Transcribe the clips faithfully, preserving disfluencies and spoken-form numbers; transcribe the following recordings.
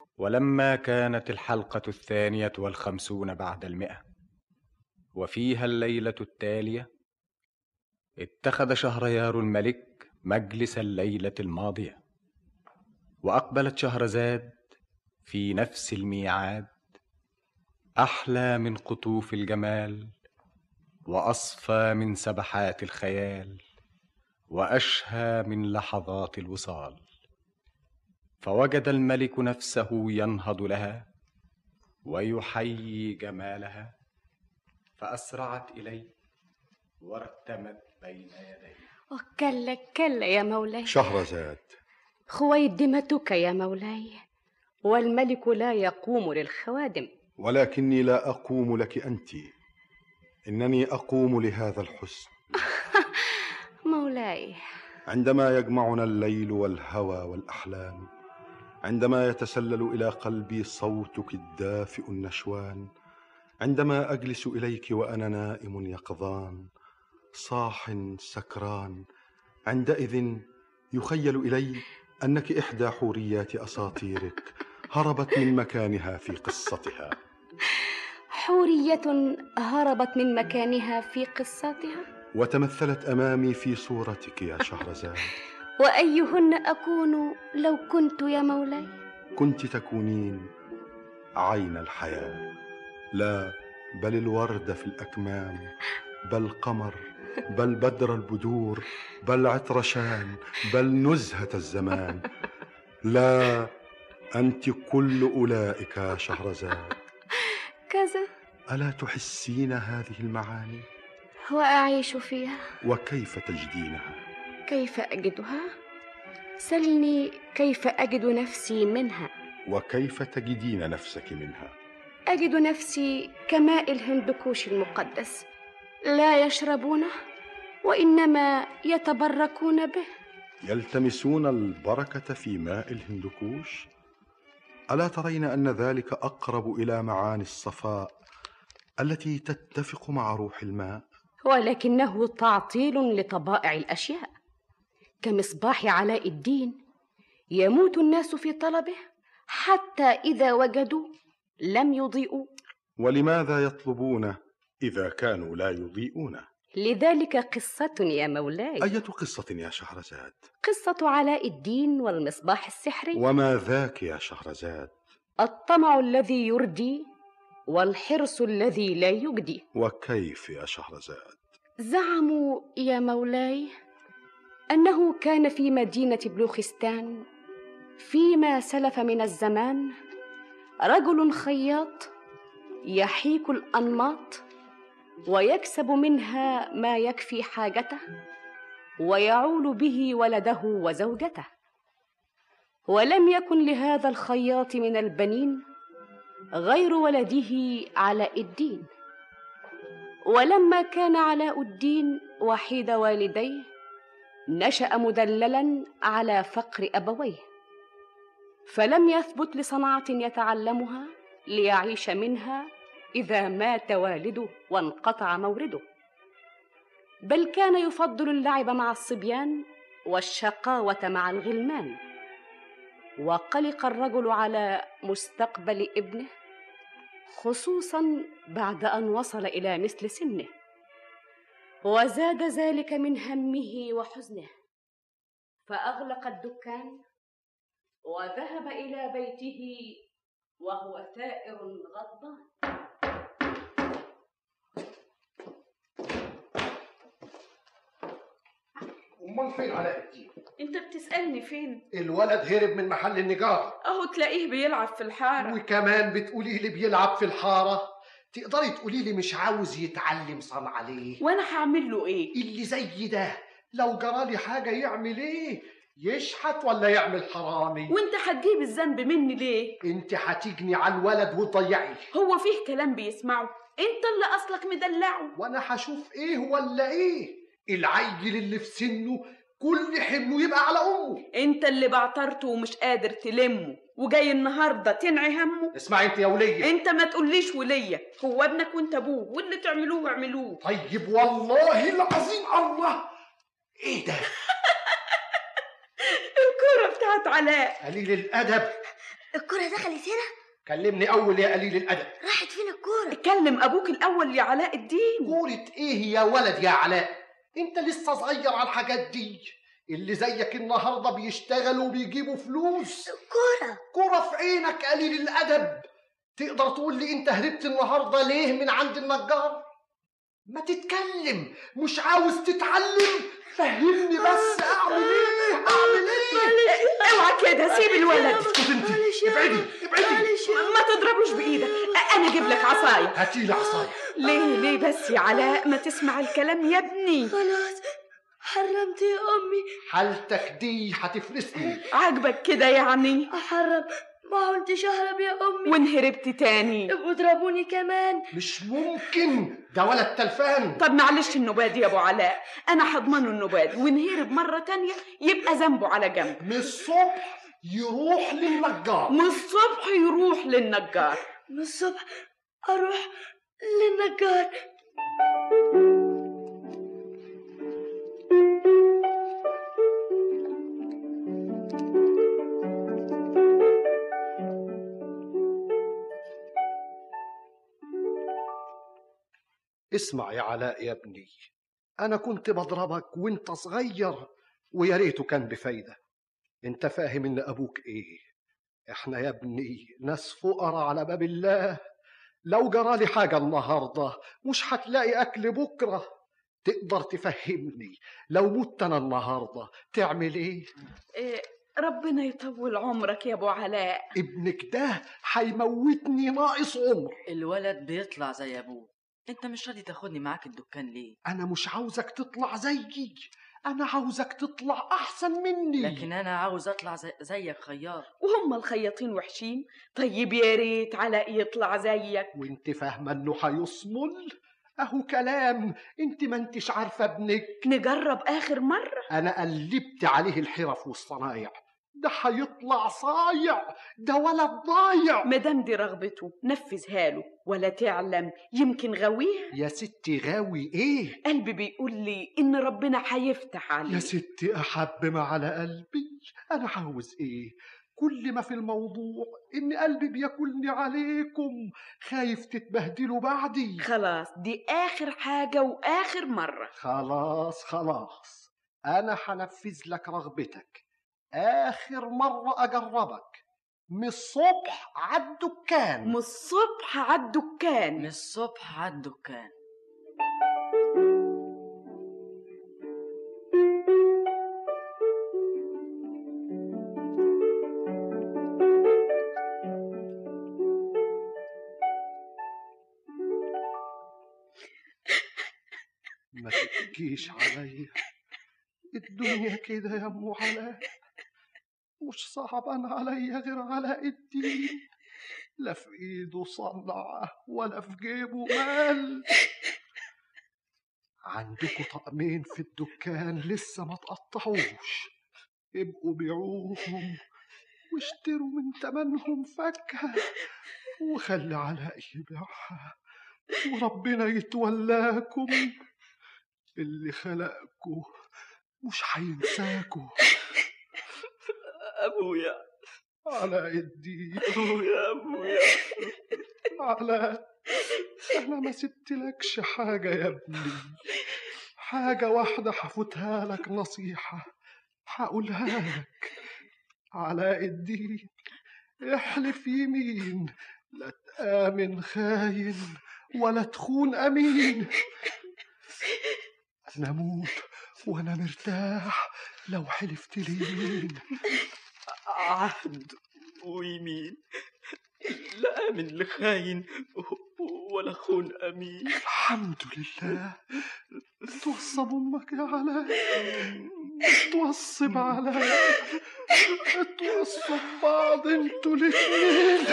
ولما كانت الحلقة الثانية والخمسون بعد المئة وفيها الليلة التالية، اتخذ شهريار الملك مجلس الليلة الماضية، وأقبلت شهرزاد في نفس الميعاد، أحلى من قطوف الجمال، وأصفى من سبحات الخيال، وأشهى من لحظات الوصال. فوجد الملك نفسه ينهض لها ويحيي جمالها، فأسرعت إليه وارتمت بين يديه. وكلا كلا يا مولاي. شهرزاد، خويدمتك يا مولاي، والملك لا يقوم للخوادم. ولكني لا أقوم لك أنت، إنني أقوم لهذا الحسن. مولاي، عندما يجمعنا الليل والهوى والأحلام، عندما يتسلل إلى قلبي صوتك الدافئ النشوان، عندما أجلس إليك وأنا نائم يقظان صاح سكران، عندئذ يخيل إلي أنك إحدى حوريات أساطيرك هربت من مكانها في قصتها. حورية هربت من مكانها في قصتها وتمثلت أمامي في صورتك يا شهرزاد. وأيهن أكون لو كنت يا مولاي؟ كنت تكونين عين الحياة، لا بل الورد في الأكمام، بل قمر، بل بدر البدور، بل عطرشان، بل نزهة الزمان. لا، أنت كل أولئك يا شهرزاد. كذا. ألا تحسين هذه المعاني؟ وأعيش فيها. وكيف تجدينها؟ كيف أجدها؟ سلني كيف أجد نفسي منها. وكيف تجدين نفسك منها؟ أجد نفسي كماء الهندكوش المقدس، لا يشربونه وإنما يتبركون به. يلتمسون البركة في ماء الهندكوش؟ ألا ترين أن ذلك أقرب إلى معاني الصفاء التي تتفق مع روح الماء؟ ولكنه تعطيل لطبائع الأشياء، كمصباح علاء الدين يموت الناس في طلبه حتى إذا وجدوا لم يضيئوا. ولماذا يطلبونه إذا كانوا لا يضيئونه؟ لذلك قصة يا مولاي. أية قصة يا شهرزاد؟ قصة علاء الدين والمصباح السحري. وما ذاك يا شهرزاد؟ الطمع الذي يردي والحرص الذي لا يجدي. وكيف يا شهرزاد؟ زعموا يا مولاي أنه كان في مدينة بلوخستان فيما سلف من الزمان رجل خياط يحيك الأنماط ويكسب منها ما يكفي حاجته ويعول به ولده وزوجته، ولم يكن لهذا الخياط من البنين غير ولده علاء الدين. ولما كان علاء الدين وحيد والديه نشأ مدللا على فقر أبويه، فلم يثبت لصنعة يتعلمها ليعيش منها إذا مات والده وانقطع مورده، بل كان يفضل اللعب مع الصبيان والشقاوة مع الغلمان. وقلق الرجل على مستقبل ابنه، خصوصا بعد أن وصل إلى مثل سنه، وزاد ذلك من همه وحزنه، فأغلق الدكان وذهب إلى بيته وهو ثائر غضبان. امال فين علاء الدين؟ انت بتسألني فين؟ الولد هرب من محل النجارة اهو تلاقيه بيلعب في الحارة. وكمان بتقولي لي بيلعب في الحارة؟ تقدري تقولي لي مش عاوز يتعلم صنعة ليه؟ وانا هعمل له ايه؟ اللي زي ده لو جرالي حاجة يعمل ايه؟ يشحت ولا يعمل حرامي؟ وانت هتجيب الذنب مني ليه؟ انت هتجني على الولد وتضيعيه. هو فيه كلام بيسمعه؟ انت اللي اصلك مدلعه. وانا هشوف ايه ولا ايه؟ العيل اللي في سنه كل حمله يبقى على امه. انت اللي بعترته ومش قادر تلمه وجاي النهارده تنعي همه. اسمعي انت يا وليه، انت ما تقوليش وليه، هو ابنك وانت ابوه واللي تعملوه اعملوه. طيب والله العظيم الله ايه ده؟ الكرة بتاعت علاء. قليل الادب. الكرة دخلت هنا؟ كلمني اول يا قليل الادب. راحت فين الكرة؟ كلم ابوك الاول يا علاء الدين. كورة ايه يا ولد يا علاء؟ انت لسه صغير على الحاجات دي. اللي زيك النهارده بيشتغلوا وبيجيبوا فلوس. الكرة كرة في عينك قليل الادب. تقدر تقول لي انت هربت النهارده ليه من عند النجار؟ ما تتكلم. مش عاوز تتعلم؟ فهمني بس اعمل ايه اعمل ايه. اوعى كده، سيب الولد. اسكت انت. ابعدي ابعدي. ما تضربوش بايدك، انا اجيب لك عصايه. هاتي لي عصايه. ليه ليه بس يا علاء؟ ما تسمع الكلام يا ابني. خلاص حرمت يا أمي. حالتك دي هتفرسني. عاجبك كده يعني؟ أحرم؟ ما كنتش أهرب يا أمي. وان هربت تاني واضربوني كمان. مش ممكن، ده ولد تلفان. طب معلش النباد يا ابو علاء، انا هضمنه النباد، وان هرب مره تانية يبقى ذنبه على جنب. من الصبح يروح للنجار. من الصبح يروح للنجار. من الصبح أروح للنجار. اسمع يا علاء يا ابني، أنا كنت بضربك وانت صغير ويا ريته كان بفايدة. انت فاهم ان أبوك ايه؟ احنا يا ابني ناس فقراء على باب الله. لو جرالي حاجة النهاردة مش هتلاقي أكل بكرة. تقدر تفهمني لو مت أنا النهاردة تعمل ايه؟ إيه، ربنا يطول عمرك يا ابو علاء. ابنك ده هيموتني ناقص عمر. الولد بيطلع زي ابوه. انت مش راضي تاخدني معاك الدكان ليه؟ انا مش عاوزك تطلع زيي، انا عاوزك تطلع احسن مني. لكن انا عاوز اطلع زي زيك خياط. وهم الخياطين وحشين؟ طيب يا ريت علاء يطلع زيك. وانت فاهمه انه هيصمل؟ اهو كلام. انت ما انتش عارفه ابنك. نجرب اخر مره. انا قلبت عليه الحرف والصنايع، ده هيطلع صايع، ده ولد ضايع. مدام دي رغبته نفذها له، ولا تعلم يمكن غاويها. يا ستي غاوي ايه؟ قلبي بيقول لي ان ربنا هيفتح عليه. يا ستي احب ما على قلبي. انا عاوز ايه؟ كل ما في الموضوع ان قلبي بياكلني عليكم، خايف تتبهدلوا بعدي. خلاص دي اخر حاجه واخر مره. خلاص خلاص، انا هنفذ لك رغبتك. آخر مرة أجربك. من الصبح عالدكان. من الصبح عالدكان. من الصبح عالدكان. ما تبكيش عليا، الدنيا كده يا أم علاء. مش صعبان عليا غير علاء الدين، لا في ايده صنعة ولا في جيبه مال. عندكوا طقمين في الدكان لسه ما تقطعوش، ابقوا بيعوهم واشتروا من تمنهم فكة، وخلي علاء يبيعها وربنا يتولاكم. اللي خلقكوا مش هينساكوا. أبويا علاء الدين. أبويا أبويا علاء، أنا ما سبتلكش حاجة يا ابني. حاجة واحدة حفوتها لك نصيحة حقولها لك. علاء الدين، احلف يمين لا تآمن خاين ولا تخون أمين. أنا أموت وأنا مرتاح لو حلفت لي يمين. عهد ويمين، لا آمن لخاين ولا خون أمين. الحمد لله. توصب أمك يا علاء، توصي بعلاء، توصوا ببعض انتوا الاتنين.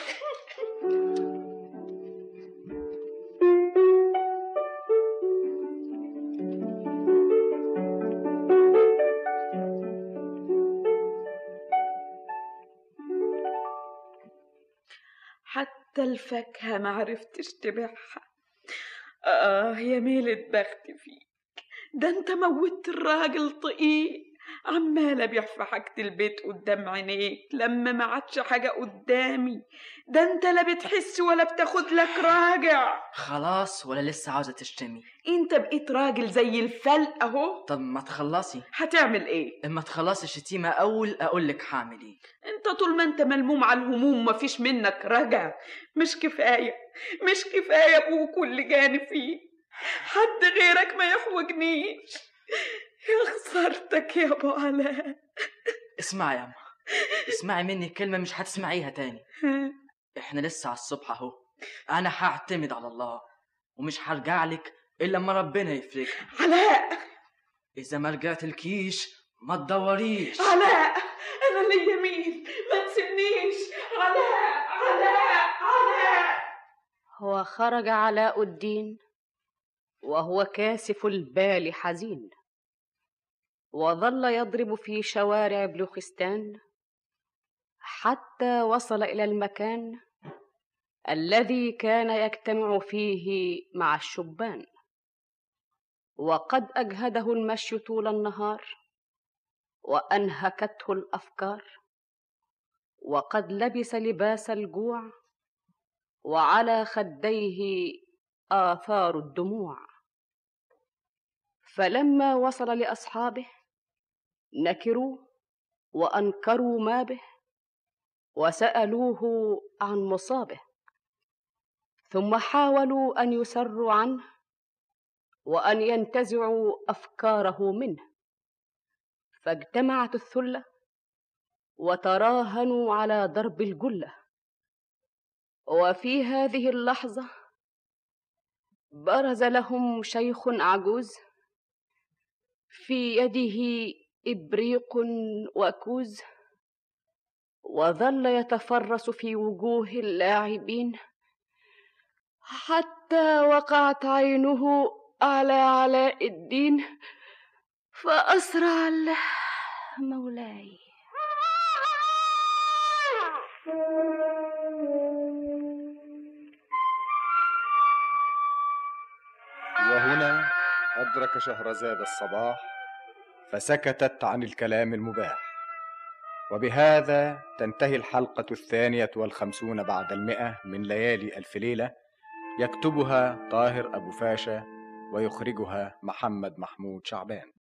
حتى الفاكهة ما عرفتش تبيعها. آه يا ميلة بختي فيك، ده انت موتت الراجل طقيق عمالة أبيع في حاجة البيت قدام عينيك لما ما عادش حاجة قدامي. ده انت لا بتحس ولا بتاخد لك راجع. خلاص ولا لسه عاوزة تشتمي؟ انت بقيت راجل زي الفلق اهو. طب ما تخلصي. هتعمل ايه؟ اما تخلصي الشتيمة اول اقولك هعمل ايه. انت طول ما انت ملموم على الهموم مفيش منك رجع. مش كفاية مش كفاية ابوك واللي جاني فيه. حد غيرك ما يحوجنيش. يا خسارتك يا ابو علاء. اسمعي يا اما، اسمعي مني كلمة مش هتسمعيها تاني. احنا لسه على الصبح اهو. انا هعتمد على الله ومش هرجع لك الا لما ربنا يفرجها. علاء اذا ما رجعت الكيش ما تدوريش. علاء انا ليا مين، ما تسيبنيش. علاء علاء علاء. وخرج علاء الدين وهو كاسف البال حزين، وظل يضرب في شوارع بلوخستان حتى وصل إلى المكان الذي كان يجتمع فيه مع الشبان. وقد أجهده المشي طول النهار وأنهكته الأفكار، وقد لبس لباس الجوع وعلى خديه آثار الدموع. فلما وصل لأصحابه نكروا وأنكروا ما به وسألوه عن مصابه، ثم حاولوا أن يسروا عنه وأن ينتزعوا أفكاره منه، فاجتمعت الثلة وتراهنوا على ضرب الجلة. وفي هذه اللحظة برز لهم شيخ عجوز في يده إبريق وكوز، وظل يتفرس في وجوه اللاعبين حتى وقعت عينه على علاء الدين فأسرع مولاي. وهنا أدرك شهرزاد الصباح فسكتت عن الكلام المباح. وبهذا تنتهي الحلقة الثانية والخمسون بعد المئة من ليالي ألف ليلة، يكتبها طاهر أبو فاشا ويخرجها محمد محمود شعبان.